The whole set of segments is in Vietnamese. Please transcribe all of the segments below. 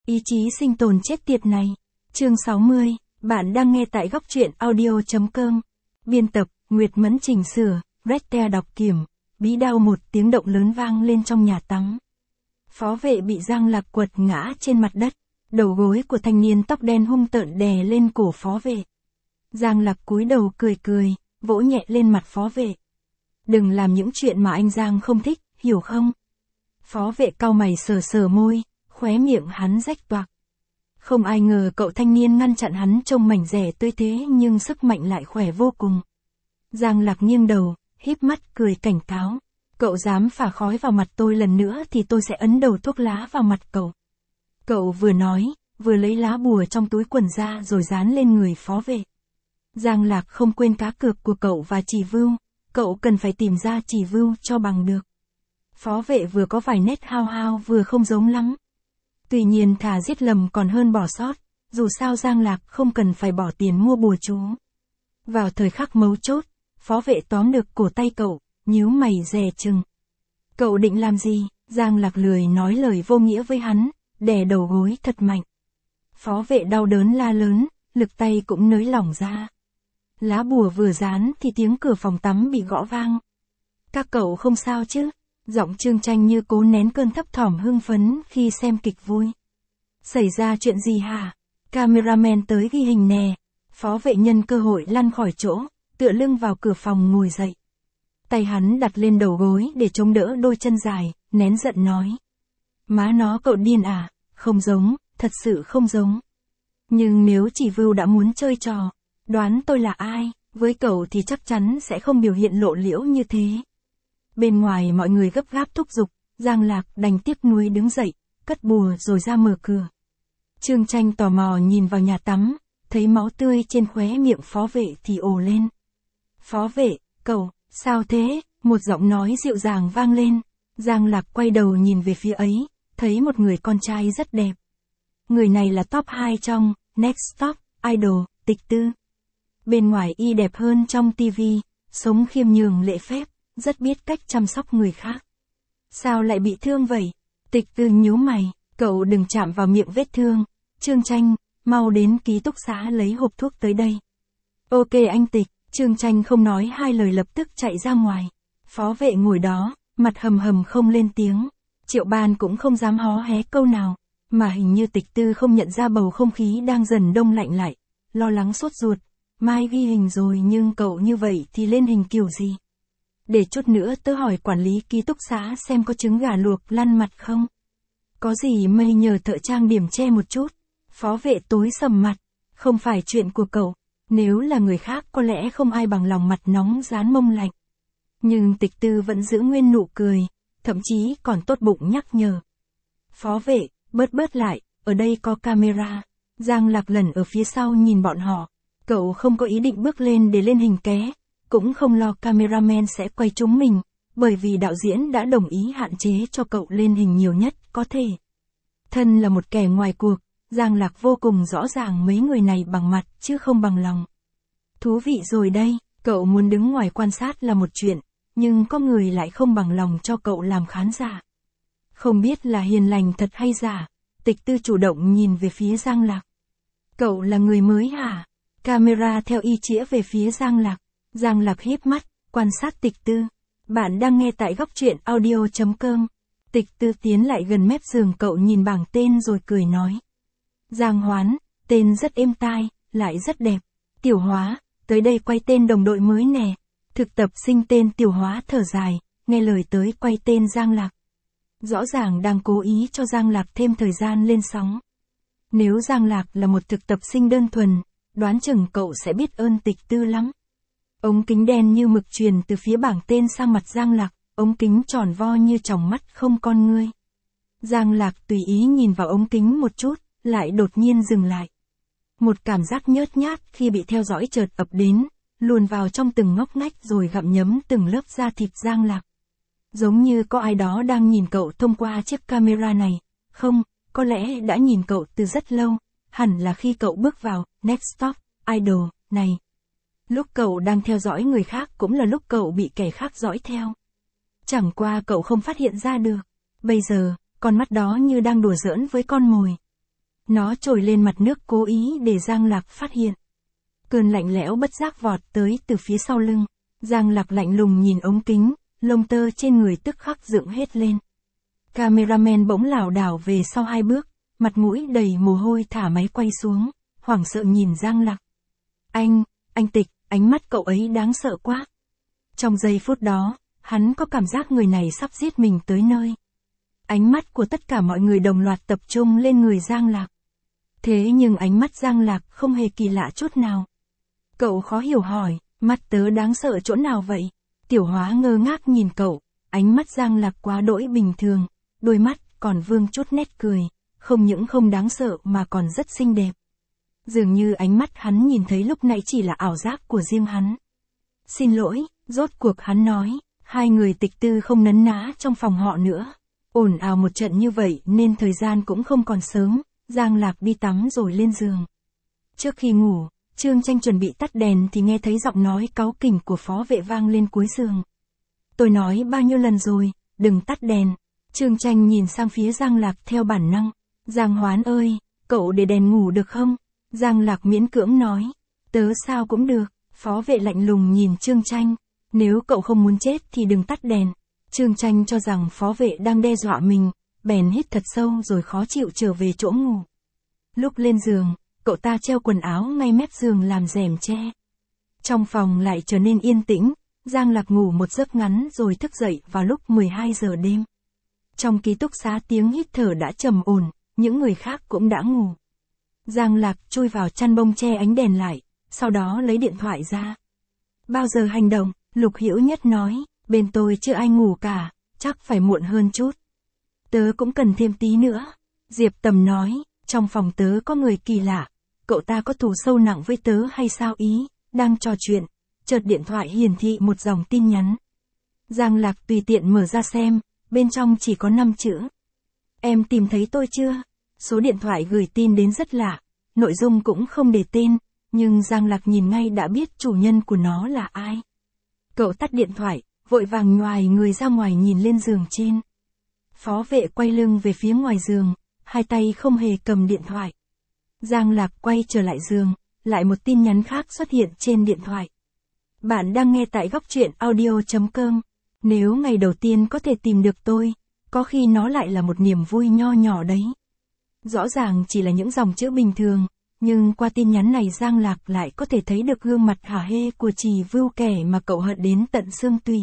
Ý chí sinh tồn chết tiệt này. Chương 60, bạn đang nghe tại góc truyện audio.com. Biên tập, Nguyệt Mẫn chỉnh sửa, Rete đọc kiểm. Bí đao một tiếng động lớn vang lên trong nhà tắm. Phó vệ bị Giang Lạc quật ngã trên mặt đất. Đầu gối của thanh niên tóc đen hung tợn đè lên cổ phó vệ. Giang Lạc cúi đầu cười cười, vỗ nhẹ lên mặt phó vệ. Đừng làm những chuyện mà anh Giang không thích, hiểu không? Phó vệ cau mày sờ sờ môi, khóe miệng hắn rách toạc. Không ai ngờ cậu thanh niên ngăn chặn hắn trông mảnh rẻ tươi thế nhưng sức mạnh lại khỏe vô cùng. Giang Lạc nghiêng đầu, híp mắt cười cảnh cáo. Cậu dám phả khói vào mặt tôi lần nữa thì tôi sẽ ấn đầu thuốc lá vào mặt cậu. Cậu vừa nói, vừa lấy lá bùa trong túi quần ra rồi dán lên người phó vệ. Giang Lạc không quên cá cược của cậu và Chỉ Vưu, cậu cần phải tìm ra Chỉ Vưu cho bằng được. Phó vệ vừa có vài nét hao hao vừa không giống lắm. Tuy nhiên thà giết lầm còn hơn bỏ sót, dù sao Giang Lạc không cần phải bỏ tiền mua bùa chú. Vào thời khắc mấu chốt, phó vệ tóm được cổ tay cậu, nhíu mày dè chừng. Cậu định làm gì? Giang Lạc lười nói lời vô nghĩa với hắn, đè đầu gối thật mạnh. Phó vệ đau đớn la lớn, lực tay cũng nới lỏng ra. Lá bùa vừa dán thì tiếng cửa phòng tắm bị gõ vang. Các cậu không sao chứ? Giọng Trương Tranh như cố nén cơn thấp thỏm hưng phấn khi xem kịch vui. Xảy ra chuyện gì hả? Cameraman tới ghi hình nè. Phó vệ nhân cơ hội lăn khỏi chỗ, tựa lưng vào cửa phòng ngồi dậy. Tay hắn đặt lên đầu gối để chống đỡ đôi chân dài, nén giận nói. Má nó cậu điên à? Không giống, thật sự không giống. Nhưng nếu Chỉ Vưu đã muốn chơi trò, đoán tôi là ai, với cậu thì chắc chắn sẽ không biểu hiện lộ liễu như thế. Bên ngoài mọi người gấp gáp thúc giục, Giang Lạc đành tiếc nuối đứng dậy, cất bùa rồi ra mở cửa. Trương Tranh tò mò nhìn vào nhà tắm, thấy máu tươi trên khóe miệng phó vệ thì ồ lên. Phó vệ, cậu, sao thế? Một giọng nói dịu dàng vang lên. Giang Lạc quay đầu nhìn về phía ấy, thấy một người con trai rất đẹp. Người này là top 2 trong Next Top Idol, Tịch Tư. Bên ngoài y đẹp hơn trong TV, sống khiêm nhường lễ phép, rất biết cách chăm sóc người khác. Sao lại bị thương vậy? Tịch Tư nhíu mày, cậu đừng chạm vào miệng vết thương. Trương Tranh, mau đến ký túc xá lấy hộp thuốc tới đây. Ok anh Tịch. Trương Tranh không nói hai lời lập tức chạy ra ngoài. Phó vệ ngồi đó, mặt hầm hầm không lên tiếng. Triệu Ban cũng không dám hó hé câu nào, mà hình như Tịch Tư không nhận ra bầu không khí đang dần đông lạnh lại, lo lắng sốt ruột. Mai ghi hình rồi nhưng cậu như vậy thì lên hình kiểu gì? Để chút nữa tớ hỏi quản lý ký túc xá xem có trứng gà luộc lăn mặt không? Có gì mày nhờ thợ trang điểm che một chút. Phó vệ tối sầm mặt, không phải chuyện của cậu. Nếu là người khác có lẽ không ai bằng lòng mặt nóng dán mông lạnh. Nhưng Tịch Tư vẫn giữ nguyên nụ cười, thậm chí còn tốt bụng nhắc nhở. Phó vệ, bớt lại, ở đây có camera. Giang Lạc lẩn ở phía sau nhìn bọn họ. Cậu không có ý định bước lên để lên hình ké, cũng không lo cameraman sẽ quay trúng mình, bởi vì đạo diễn đã đồng ý hạn chế cho cậu lên hình nhiều nhất có thể. Thân là một kẻ ngoài cuộc, Giang Lạc vô cùng rõ ràng mấy người này bằng mặt chứ không bằng lòng. Thú vị rồi đây, cậu muốn đứng ngoài quan sát là một chuyện, nhưng có người lại không bằng lòng cho cậu làm khán giả. Không biết là hiền lành thật hay giả, Tịch Tư chủ động nhìn về phía Giang Lạc. Cậu là người mới hả? Camera theo y chĩa về phía Giang Lạc. Giang Lạc híp mắt, quan sát Tịch Tư. Bạn đang nghe tại góc truyện audio.com. Tịch Tư tiến lại gần mép giường cậu nhìn bảng tên rồi cười nói. Giang Hoán, tên rất êm tai, lại rất đẹp. Tiểu Hóa, tới đây quay tên đồng đội mới nè. Thực tập sinh tên Tiểu Hóa thở dài, nghe lời tới quay tên Giang Lạc. Rõ ràng đang cố ý cho Giang Lạc thêm thời gian lên sóng. Nếu Giang Lạc là một thực tập sinh đơn thuần, đoán chừng cậu sẽ biết ơn Tịch Tư lắm. Ống kính đen như mực truyền từ phía bảng tên sang mặt Giang Lạc, ống kính tròn vo như tròng mắt không con ngươi. Giang Lạc tùy ý nhìn vào ống kính một chút, lại đột nhiên dừng lại. Một cảm giác nhớt nhát khi bị theo dõi chợt ập đến, luồn vào trong từng ngóc ngách rồi gặm nhấm từng lớp da thịt Giang Lạc. Giống như có ai đó đang nhìn cậu thông qua chiếc camera này. Không, có lẽ đã nhìn cậu từ rất lâu, hẳn là khi cậu bước vào Next Top Idol này. Lúc cậu đang theo dõi người khác cũng là lúc cậu bị kẻ khác dõi theo. Chẳng qua cậu không phát hiện ra được. Bây giờ, con mắt đó như đang đùa giỡn với con mồi. Nó trồi lên mặt nước cố ý để Giang Lạc phát hiện. Cơn lạnh lẽo bất giác vọt tới từ phía sau lưng. Giang Lạc lạnh lùng nhìn ống kính, lông tơ trên người tức khắc dựng hết lên. Cameraman bỗng lảo đảo về sau 2 bước, mặt mũi đầy mồ hôi thả máy quay xuống, hoảng sợ nhìn Giang Lạc. Anh Tịch, ánh mắt cậu ấy đáng sợ quá. Trong giây phút đó, hắn có cảm giác người này sắp giết mình tới nơi. Ánh mắt của tất cả mọi người đồng loạt tập trung lên người Giang Lạc. Thế nhưng ánh mắt Giang Lạc không hề kỳ lạ chút nào. Cậu khó hiểu hỏi, mắt tớ đáng sợ chỗ nào vậy? Tiểu Hóa ngơ ngác nhìn cậu, ánh mắt Giang Lạc quá đỗi bình thường, đôi mắt còn vương chút nét cười, không những không đáng sợ mà còn rất xinh đẹp. Dường như ánh mắt hắn nhìn thấy lúc nãy chỉ là ảo giác của riêng hắn. Xin lỗi, rốt cuộc hắn nói, 2 người Tịch Tư không nấn ná trong phòng họ nữa. Ồn ào một trận như vậy nên thời gian cũng không còn sớm, Giang Lạc đi tắm rồi lên giường. Trước khi ngủ, Trương Tranh chuẩn bị tắt đèn thì nghe thấy giọng nói cáu kỉnh của phó vệ vang lên cuối giường. Tôi nói bao nhiêu lần rồi, đừng tắt đèn. Trương Tranh nhìn sang phía Giang Lạc theo bản năng. Giang Hoán ơi, cậu để đèn ngủ được không? Giang Lạc miễn cưỡng nói. Tớ sao cũng được. Phó vệ lạnh lùng nhìn Trương Tranh. Nếu cậu không muốn chết thì đừng tắt đèn. Trương Tranh cho rằng phó vệ đang đe dọa mình, bèn hít thật sâu rồi khó chịu trở về chỗ ngủ. Lúc lên giường, cậu ta treo quần áo ngay mép giường làm rèm che. Trong phòng lại trở nên yên tĩnh, Giang Lạc ngủ một giấc ngắn rồi thức dậy vào lúc 12 giờ đêm. Trong ký túc xá tiếng hít thở đã trầm ổn, những người khác cũng đã ngủ. Giang Lạc chui vào chăn bông che ánh đèn lại, sau đó lấy điện thoại ra. Bao giờ hành động, Lục Hiểu Nhất nói, bên tôi chưa ai ngủ cả, chắc phải muộn hơn chút. Tớ cũng cần thêm tí nữa. Diệp Tầm nói, trong phòng tớ có người kỳ lạ, cậu ta có thù sâu nặng với tớ hay sao ý, đang trò chuyện, chợt điện thoại hiển thị một dòng tin nhắn. Giang Lạc tùy tiện mở ra xem, bên trong chỉ có 5 chữ. Em tìm thấy tôi chưa? Số điện thoại gửi tin đến rất lạ, nội dung cũng không để tên, nhưng Giang Lạc nhìn ngay đã biết chủ nhân của nó là ai. Cậu tắt điện thoại, vội vàng nhoài người ra ngoài nhìn lên giường trên. Phó vệ quay lưng về phía ngoài giường, 2 tay không hề cầm điện thoại. Giang Lạc quay trở lại giường, lại một tin nhắn khác xuất hiện trên điện thoại. Bạn đang nghe tại góc truyện audio.com. Nếu ngày đầu tiên có thể tìm được tôi, có khi nó lại là một niềm vui nho nhỏ đấy. Rõ ràng chỉ là những dòng chữ bình thường, nhưng qua tin nhắn này Giang Lạc lại có thể thấy được gương mặt hả hê của Trì Vưu, kẻ mà cậu hận đến tận xương tủy.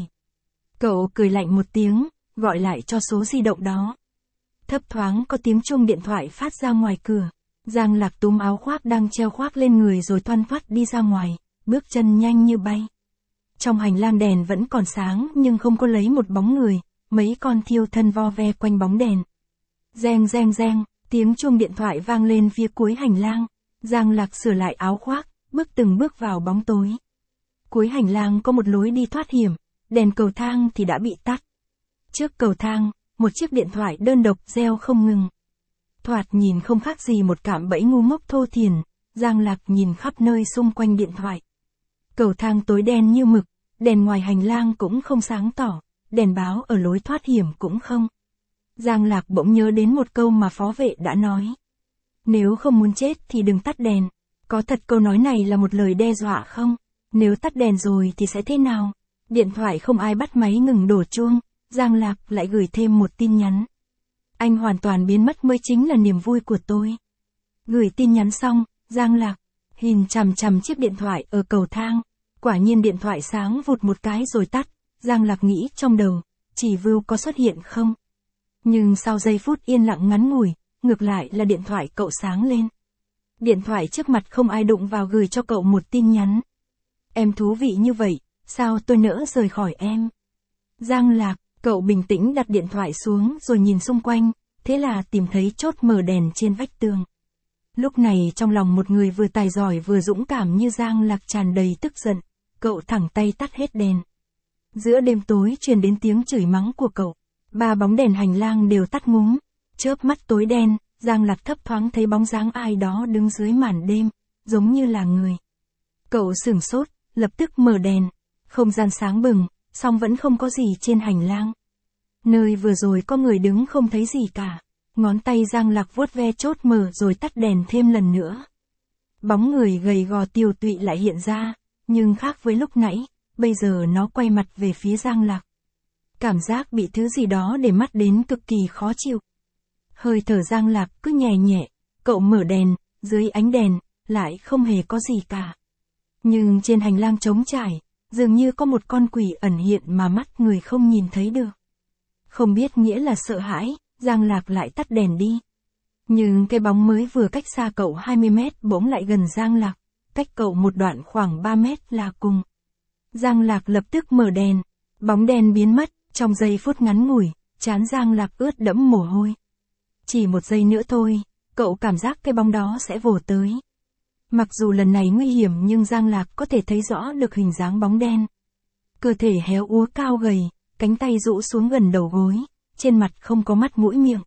Cậu cười lạnh một tiếng, gọi lại cho số di động đó. Thấp thoáng có tiếng chuông điện thoại phát ra ngoài cửa. Giang Lạc túm áo khoác đang treo khoác lên người rồi thoăn thoắt đi ra ngoài, bước chân nhanh như bay. Trong hành lang đèn vẫn còn sáng nhưng không có lấy một bóng người, mấy con thiêu thân vo ve quanh bóng đèn. Reng reng reng, tiếng chuông điện thoại vang lên phía cuối hành lang. Giang Lạc sửa lại áo khoác, bước từng bước vào bóng tối. Cuối hành lang có một lối đi thoát hiểm, đèn cầu thang thì đã bị tắt. Trước cầu thang, một chiếc điện thoại đơn độc reo không ngừng. Thoạt nhìn không khác gì một cạm bẫy ngu ngốc thô thiển, Giang Lạc nhìn khắp nơi xung quanh điện thoại. Cầu thang tối đen như mực, đèn ngoài hành lang cũng không sáng tỏ, đèn báo ở lối thoát hiểm cũng không. Giang Lạc bỗng nhớ đến một câu mà phó vệ đã nói. Nếu không muốn chết thì đừng tắt đèn. Có thật câu nói này là một lời đe dọa không? Nếu tắt đèn rồi thì sẽ thế nào? Điện thoại không ai bắt máy ngừng đổ chuông, Giang Lạc lại gửi thêm một tin nhắn. Anh hoàn toàn biến mất mới chính là niềm vui của tôi. Gửi tin nhắn xong, Giang Lạc nhìn chằm chằm chiếc điện thoại ở cầu thang. Quả nhiên điện thoại sáng vụt một cái rồi tắt. Giang Lạc nghĩ trong đầu, Trì Vưu có xuất hiện không? Nhưng sau giây phút yên lặng ngắn ngủi, ngược lại là điện thoại cậu sáng lên. Điện thoại trước mặt không ai đụng vào gửi cho cậu một tin nhắn. Em thú vị như vậy, sao tôi nỡ rời khỏi em? Giang Lạc, cậu bình tĩnh đặt điện thoại xuống rồi nhìn xung quanh, thế là tìm thấy chốt mở đèn trên vách tường. Lúc này trong lòng một người vừa tài giỏi vừa dũng cảm như Giang Lạc tràn đầy tức giận, cậu thẳng tay tắt hết đèn. Giữa đêm tối truyền đến tiếng chửi mắng của cậu, 3 bóng đèn hành lang đều tắt ngúm, chớp mắt tối đen, Giang Lạc thấp thoáng thấy bóng dáng ai đó đứng dưới màn đêm, giống như là người. Cậu sửng sốt, lập tức mở đèn, không gian sáng bừng, song vẫn không có gì trên hành lang. Nơi vừa rồi có người đứng không thấy gì cả. ngón tay Giang Lạc vuốt ve chốt mở rồi tắt đèn thêm lần nữa. Bóng người gầy gò tiều tụy lại hiện ra, nhưng khác với lúc nãy, bây giờ nó quay mặt về phía Giang Lạc. Cảm giác bị thứ gì đó để mắt đến cực kỳ khó chịu. Hơi thở Giang Lạc cứ nhẹ nhẹ, cậu mở đèn, dưới ánh đèn, lại không hề có gì cả. Nhưng trên hành lang trống trải, dường như có một con quỷ ẩn hiện mà mắt người không nhìn thấy được. Không biết nghĩa là sợ hãi, Giang Lạc lại tắt đèn đi. Nhưng cái bóng mới vừa cách xa cậu 20 mét bỗng lại gần Giang Lạc, cách cậu một đoạn khoảng 3 mét là cùng. Giang Lạc lập tức mở đèn, bóng đèn biến mất, trong giây phút ngắn ngủi, trán Giang Lạc ướt đẫm mồ hôi. Chỉ một giây nữa thôi, cậu cảm giác cái bóng đó sẽ vồ tới. Mặc dù lần này nguy hiểm nhưng Giang Lạc có thể thấy rõ được hình dáng bóng đen. Cơ thể héo úa cao gầy, cánh tay rũ xuống gần đầu gối, trên mặt không có mắt mũi miệng.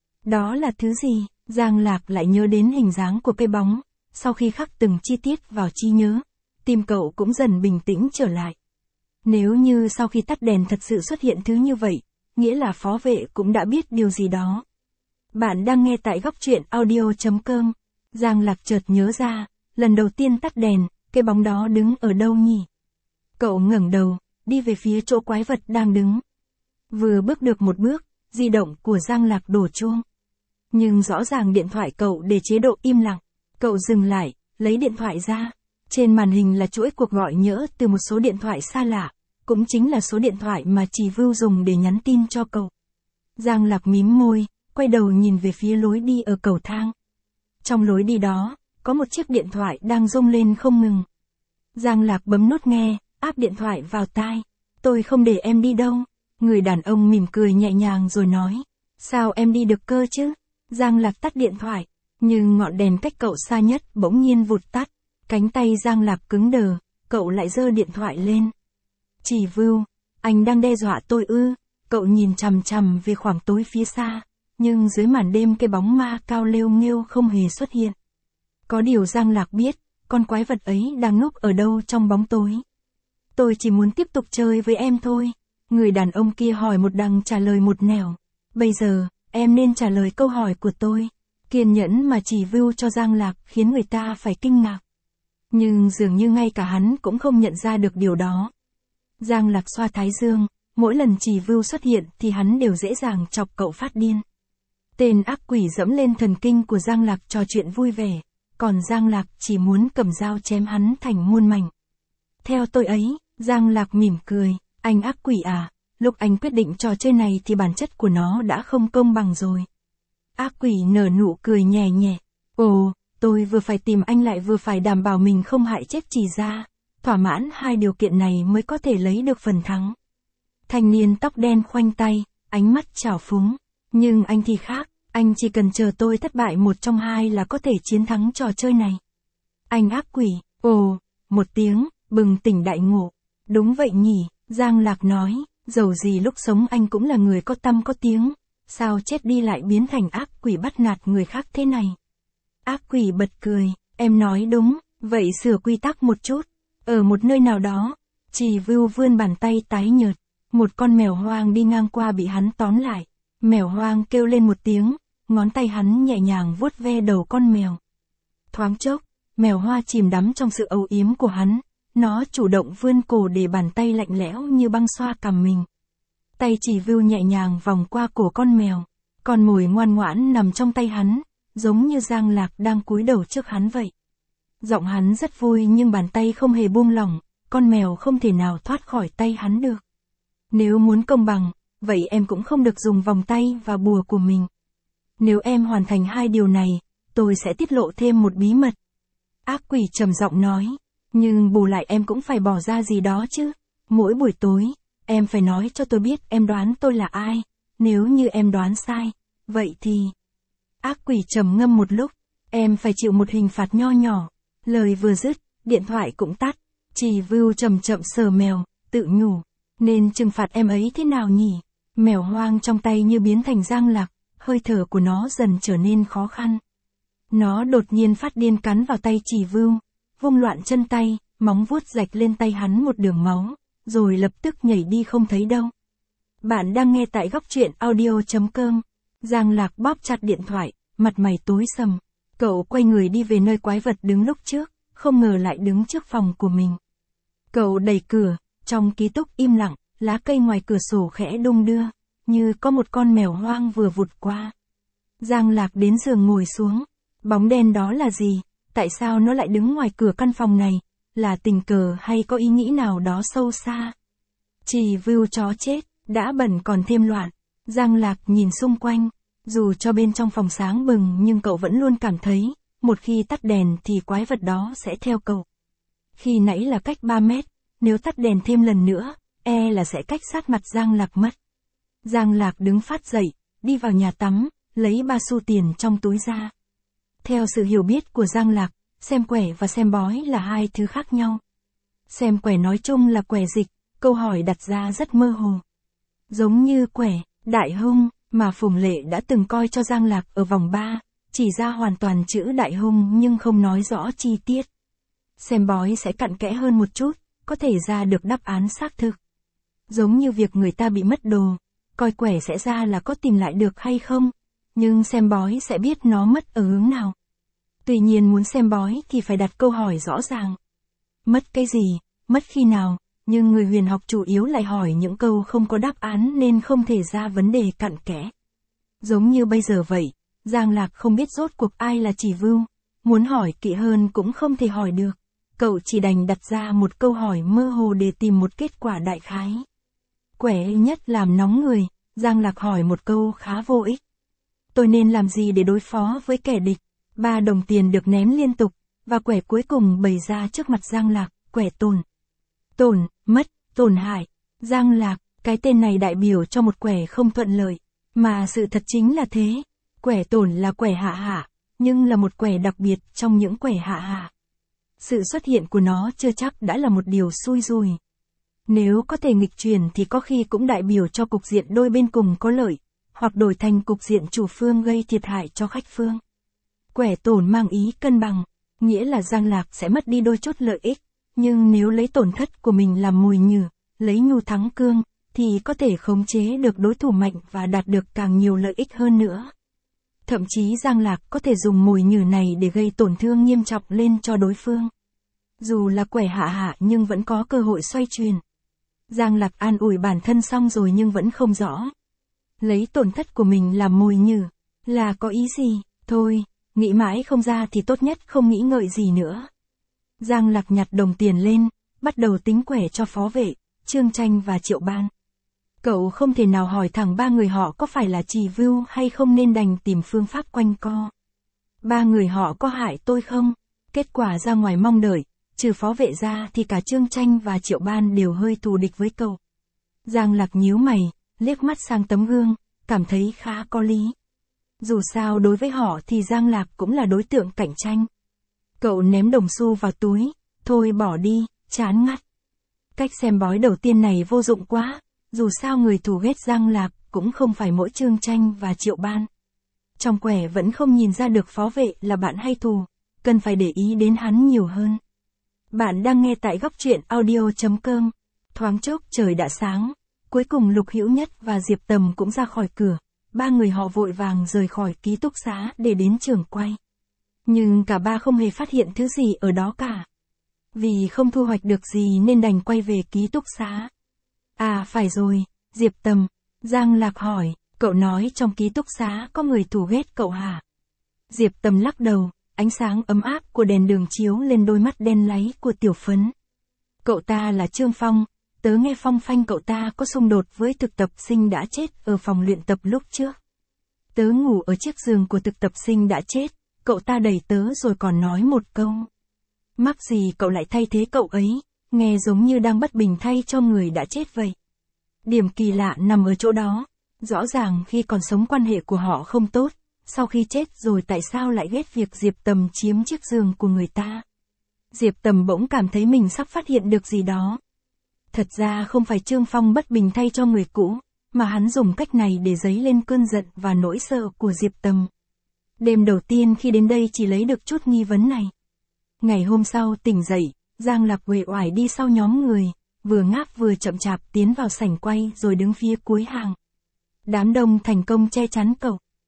Đó là thứ gì? Giang Lạc lại nhớ đến hình dáng của cái bóng, sau khi khắc từng chi tiết vào trí nhớ, tim cậu cũng dần bình tĩnh trở lại. Nếu như sau khi tắt đèn thật sự xuất hiện thứ như vậy, nghĩa là phó vệ cũng đã biết điều gì đó. Bạn đang nghe tại góc truyện audio.com. Giang Lạc chợt nhớ ra, lần đầu tiên tắt đèn, cái bóng đó đứng ở đâu nhỉ? Cậu ngẩng đầu, đi về phía chỗ quái vật đang đứng. Vừa bước được một bước, di động của Giang Lạc đổ chuông. Nhưng rõ ràng điện thoại cậu để chế độ im lặng. Cậu dừng lại, lấy điện thoại ra. Trên màn hình là chuỗi cuộc gọi nhỡ từ một số điện thoại xa lạ, cũng chính là số điện thoại mà Trì Vưu dùng để nhắn tin cho cậu. Giang Lạc mím môi, quay đầu nhìn về phía lối đi ở cầu thang. Trong lối đi đó, có một chiếc điện thoại đang rung lên không ngừng. Giang Lạc bấm nút nghe, áp điện thoại vào tai. Tôi không để em đi đâu. Người đàn ông mỉm cười nhẹ nhàng rồi nói. Sao em đi được cơ chứ? Giang Lạc tắt điện thoại, nhưng ngọn đèn cách cậu xa nhất bỗng nhiên vụt tắt. Cánh tay Giang Lạc cứng đờ, cậu lại giơ điện thoại lên. Trì Vưu, anh đang đe dọa tôi ư? Cậu nhìn chằm chằm về khoảng tối phía xa, nhưng dưới màn đêm cái bóng ma cao lêu nghêu không hề xuất hiện. Có điều Giang Lạc biết, con quái vật ấy đang núp ở đâu trong bóng tối. Tôi chỉ muốn tiếp tục chơi với em thôi. Người đàn ông kia hỏi một đằng trả lời một nẻo. Bây giờ, em nên trả lời câu hỏi của tôi. Kiên nhẫn mà Trì Vưu cho Giang Lạc khiến người ta phải kinh ngạc. Nhưng dường như ngay cả hắn cũng không nhận ra được điều đó. Giang Lạc xoa thái dương, mỗi lần Trì Vưu xuất hiện thì hắn đều dễ dàng chọc cậu phát điên. Tên ác quỷ dẫm lên thần kinh của Giang Lạc trò chuyện vui vẻ, còn Giang Lạc chỉ muốn cầm dao chém hắn thành muôn mảnh. Theo tôi ấy, Giang Lạc mỉm cười, anh ác quỷ à, lúc anh quyết định trò chơi này thì bản chất của nó đã không công bằng rồi. Ác quỷ nở nụ cười nhẹ nhẹ, ồ, tôi vừa phải tìm anh lại vừa phải đảm bảo mình không hại chết Trì gia, thỏa mãn hai điều kiện này mới có thể lấy được phần thắng. Thanh niên tóc đen khoanh tay, ánh mắt trào phúng, nhưng anh thì khác, anh chỉ cần chờ tôi thất bại một trong hai là có thể chiến thắng trò chơi này. Anh ác quỷ, ồ, một tiếng, bừng tỉnh đại ngộ. Đúng vậy nhỉ, Giang Lạc nói, dầu gì lúc sống anh cũng là người có tăm có tiếng, sao chết đi lại biến thành ác quỷ bắt nạt người khác thế này. Ác quỷ bật cười, em nói đúng, vậy sửa quy tắc một chút. Ở một nơi nào đó, Trì Vưu vươn bàn tay tái nhợt, một con mèo hoang đi ngang qua bị hắn tóm lại. Mèo hoang kêu lên một tiếng, ngón tay hắn nhẹ nhàng vuốt ve đầu con mèo. Thoáng chốc, mèo hoa chìm đắm trong sự âu yếm của hắn, nó chủ động vươn cổ để bàn tay lạnh lẽo như băng xoa cằm mình. Tay Trì Vưu nhẹ nhàng vòng qua cổ con mèo, con mồi ngoan ngoãn nằm trong tay hắn, giống như Giang Lạc đang cúi đầu trước hắn vậy. Giọng hắn rất vui nhưng bàn tay không hề buông lỏng, con mèo không thể nào thoát khỏi tay hắn được. Nếu muốn công bằng, vậy em cũng không được dùng vòng tay và bùa của mình. Nếu em hoàn thành hai điều này, tôi sẽ tiết lộ thêm một bí mật. Ác quỷ trầm giọng nói, nhưng bù lại em cũng phải bỏ ra gì đó chứ. Mỗi buổi tối, em phải nói cho tôi biết em đoán tôi là ai. Nếu như em đoán sai, vậy thì... Ác quỷ trầm ngâm một lúc, em phải chịu một hình phạt nho nhỏ. Lời vừa dứt, điện thoại cũng tắt. Trì Vưu chậm chậm sờ mèo, tự nhủ, nên trừng phạt em ấy thế nào nhỉ? Mèo hoang trong tay như biến thành Giang Lạc, hơi thở của nó dần trở nên khó khăn. Nó đột nhiên phát điên cắn vào tay Trì Vưu, vung loạn chân tay, móng vuốt rạch lên tay hắn một đường máu, rồi lập tức nhảy đi không thấy đâu. Bạn đang nghe tại góc truyện audio.com. Giang Lạc bóp chặt điện thoại, mặt mày tối sầm. Cậu quay người đi về nơi quái vật đứng lúc trước, không ngờ lại đứng trước phòng của mình. Cậu đẩy cửa, trong ký túc im lặng, lá cây ngoài cửa sổ khẽ đung đưa, như có một con mèo hoang vừa vụt qua. Giang Lạc đến giường ngồi xuống. Bóng đen đó là gì? Tại sao nó lại đứng ngoài cửa căn phòng này? Là tình cờ hay có ý nghĩ nào đó sâu xa? Chỉ view chó chết, đã bẩn còn thêm loạn. Giang Lạc nhìn xung quanh. Dù cho bên trong phòng sáng bừng nhưng cậu vẫn luôn cảm thấy, một khi tắt đèn thì quái vật đó sẽ theo cậu. Khi nãy là cách 3 mét, nếu tắt đèn thêm lần nữa, là sẽ cách sát mặt Giang Lạc mất. Giang Lạc đứng phát dậy, đi vào nhà tắm, lấy 3 xu tiền trong túi ra. Theo sự hiểu biết của Giang Lạc, xem quẻ và xem bói là hai thứ khác nhau. Xem quẻ nói chung là quẻ dịch, câu hỏi đặt ra rất mơ hồ. Giống như quẻ, đại hung, mà Phùng Lệ đã từng coi cho Giang Lạc ở vòng 3, chỉ ra hoàn toàn chữ đại hung nhưng không nói rõ chi tiết. Xem bói sẽ cặn kẽ hơn một chút, có thể ra được đáp án xác thực. Giống như việc người ta bị mất đồ, coi quẻ sẽ ra là có tìm lại được hay không, nhưng xem bói sẽ biết nó mất ở hướng nào. Tuy nhiên muốn xem bói thì phải đặt câu hỏi rõ ràng. Mất cái gì, mất khi nào, nhưng người huyền học chủ yếu lại hỏi những câu không có đáp án nên không thể ra vấn đề cặn kẽ. Giống như bây giờ vậy, Giang Lạc không biết rốt cuộc ai là chỉ view, muốn hỏi kỹ hơn cũng không thể hỏi được. Cậu chỉ đành đặt ra một câu hỏi mơ hồ để tìm một kết quả đại khái. Quẻ nhất làm nóng người, Giang Lạc hỏi một câu khá vô ích. Tôi nên làm gì để đối phó với kẻ địch? 3 đồng tiền được ném liên tục, và quẻ cuối cùng bày ra trước mặt Giang Lạc, quẻ tổn. Tổn, mất, tổn hại. Giang Lạc, cái tên này đại biểu cho một quẻ không thuận lợi, mà sự thật chính là thế. Quẻ tổn là quẻ hạ hạ, nhưng là một quẻ đặc biệt trong những quẻ hạ hạ. Sự xuất hiện của nó chưa chắc đã là một điều xui rủi. Nếu có thể nghịch chuyển thì có khi cũng đại biểu cho cục diện đôi bên cùng có lợi, hoặc đổi thành cục diện chủ phương gây thiệt hại cho khách phương. Quẻ tổn mang ý cân bằng, nghĩa là Giang Lạc sẽ mất đi đôi chút lợi ích, nhưng nếu lấy tổn thất của mình làm mồi nhử, lấy nhu thắng cương, thì có thể khống chế được đối thủ mạnh và đạt được càng nhiều lợi ích hơn nữa. Thậm chí Giang Lạc có thể dùng mồi nhử này để gây tổn thương nghiêm trọng lên cho đối phương. Dù là quẻ hạ hạ nhưng vẫn có cơ hội xoay chuyển. Giang Lạc an ủi bản thân xong rồi nhưng vẫn không rõ. Lấy tổn thất của mình làm mồi nhử, là có ý gì? Thôi, nghĩ mãi không ra thì tốt nhất không nghĩ ngợi gì nữa. Giang Lạc nhặt đồng tiền lên, bắt đầu tính quẻ cho phó vệ, Trương Tranh và Triệu Ban. Cậu không thể nào hỏi thẳng 3 người họ có phải là trì view hay không nên đành tìm phương pháp quanh co. 3 người họ có hại tôi không? Kết quả ra ngoài mong đợi, trừ phó vệ ra thì cả Trương Tranh và Triệu Ban đều hơi thù địch với cậu. Giang Lạc nhíu mày, liếc mắt sang tấm gương, cảm thấy khá có lý. Dù sao đối với họ thì Giang Lạc cũng là đối tượng cạnh tranh. Cậu ném đồng xu vào túi, thôi bỏ đi, chán ngắt. Cách xem bói đầu tiên này vô dụng quá, dù sao người thù ghét Giang Lạc cũng không phải mỗi Trương Tranh và Triệu Ban. Trong quẻ vẫn không nhìn ra được phó vệ là bạn hay thù, cần phải để ý đến hắn nhiều hơn. Bạn đang nghe tại góc truyện audio.com. Thoáng chốc trời đã sáng, cuối cùng Lục Hữu Nhất và Diệp Tầm cũng ra khỏi cửa. 3 người họ vội vàng rời khỏi ký túc xá để đến trường quay. Nhưng cả ba không hề phát hiện thứ gì ở đó cả. Vì không thu hoạch được gì nên đành quay về ký túc xá. À phải rồi, Diệp Tầm, Giang Lạc hỏi, cậu nói trong ký túc xá có người thù ghét cậu hả? Diệp Tầm lắc đầu, ánh sáng ấm áp của đèn đường chiếu lên đôi mắt đen láy của Tiểu Phấn. Cậu ta là Trương Phong, tớ nghe phong phanh cậu ta có xung đột với thực tập sinh đã chết ở phòng luyện tập lúc trước. Tớ ngủ ở chiếc giường của thực tập sinh đã chết, cậu ta đẩy tớ rồi còn nói một câu. Mắc gì cậu lại thay thế cậu ấy, nghe giống như đang bất bình thay cho người đã chết vậy. Điểm kỳ lạ nằm ở chỗ đó, rõ ràng khi còn sống quan hệ của họ không tốt, sau khi chết rồi tại sao lại ghét việc Diệp Tầm chiếm chiếc giường của người ta. Diệp Tầm bỗng cảm thấy mình sắp phát hiện được gì đó. Thật ra không phải Trương Phong bất bình thay cho người cũ, mà hắn dùng cách này để dấy lên cơn giận và nỗi sợ của Diệp Tầm. Đêm đầu tiên khi đến đây chỉ lấy được chút nghi vấn này. Ngày hôm sau tỉnh dậy, Giang Lạc uể oải đi sau nhóm người, vừa ngáp vừa chậm chạp tiến vào sảnh quay rồi đứng phía cuối hàng. Đám đông thành công che chắn cậu,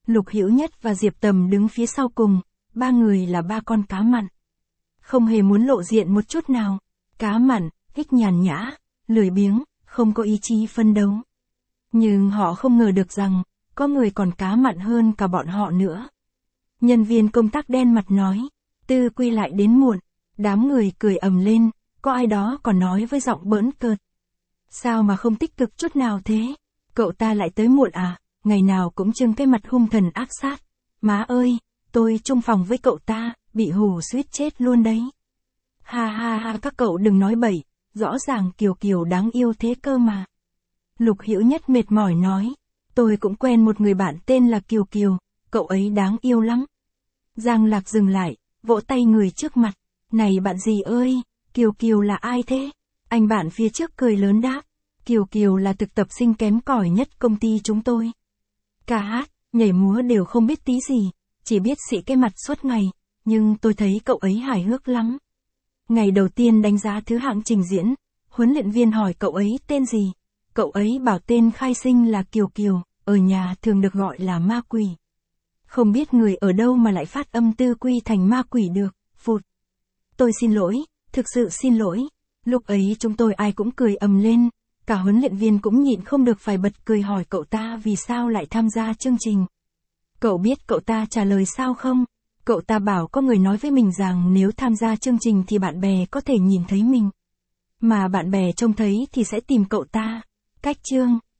Lục Hữu Nhất và Diệp Tầm đứng phía sau cùng, ba người là ba con cá mặn. Không hề muốn lộ diện một chút nào. Cá mặn, thích nhàn nhã, lười biếng, không có ý chí phân đấu. Nhưng họ không ngờ được rằng, có người còn cá mặn hơn cả bọn họ nữa. Nhân viên công tác đen mặt nói, Tư Quy lại đến muộn. Đám người cười ầm lên, có ai đó còn nói với giọng bỡn cợt. Sao mà không tích cực chút nào thế? Cậu ta lại tới muộn à? Ngày nào cũng trưng cái mặt hung thần ác sát. Má ơi, tôi chung phòng với cậu ta, bị hù suýt chết luôn đấy. Ha ha ha, các cậu đừng nói bậy, rõ ràng Kiều Kiều đáng yêu thế cơ mà. Lục Hữu Nhất mệt mỏi nói, tôi cũng quen một người bạn tên là Kiều Kiều, cậu ấy đáng yêu lắm. Giang Lạc dừng lại, vỗ tay người trước mặt, này bạn gì ơi, Kiều Kiều là ai thế? Anh bạn phía trước cười lớn đáp, Kiều Kiều là thực tập sinh kém cỏi nhất công ty chúng tôi. Ca hát, nhảy múa đều không biết tí gì, chỉ biết xị cái mặt suốt ngày, nhưng tôi thấy cậu ấy hài hước lắm. Ngày đầu tiên đánh giá thứ hạng trình diễn, huấn luyện viên hỏi cậu ấy tên gì. Cậu ấy bảo tên khai sinh là Kiều Kiều, ở nhà thường được gọi là ma quỷ. Không biết người ở đâu mà lại phát âm Tư Quy thành ma quỷ được, phụt. Tôi xin lỗi, thực sự xin lỗi. Lúc ấy chúng tôi ai cũng cười ầm lên, cả huấn luyện viên cũng nhịn không được phải bật cười hỏi cậu ta vì sao lại tham gia chương trình. Cậu biết cậu ta trả lời sao không? Cậu ta bảo có người nói với mình rằng nếu tham gia chương trình thì bạn bè có thể nhìn thấy mình. Mà bạn bè trông thấy thì sẽ tìm cậu ta. Cách chương.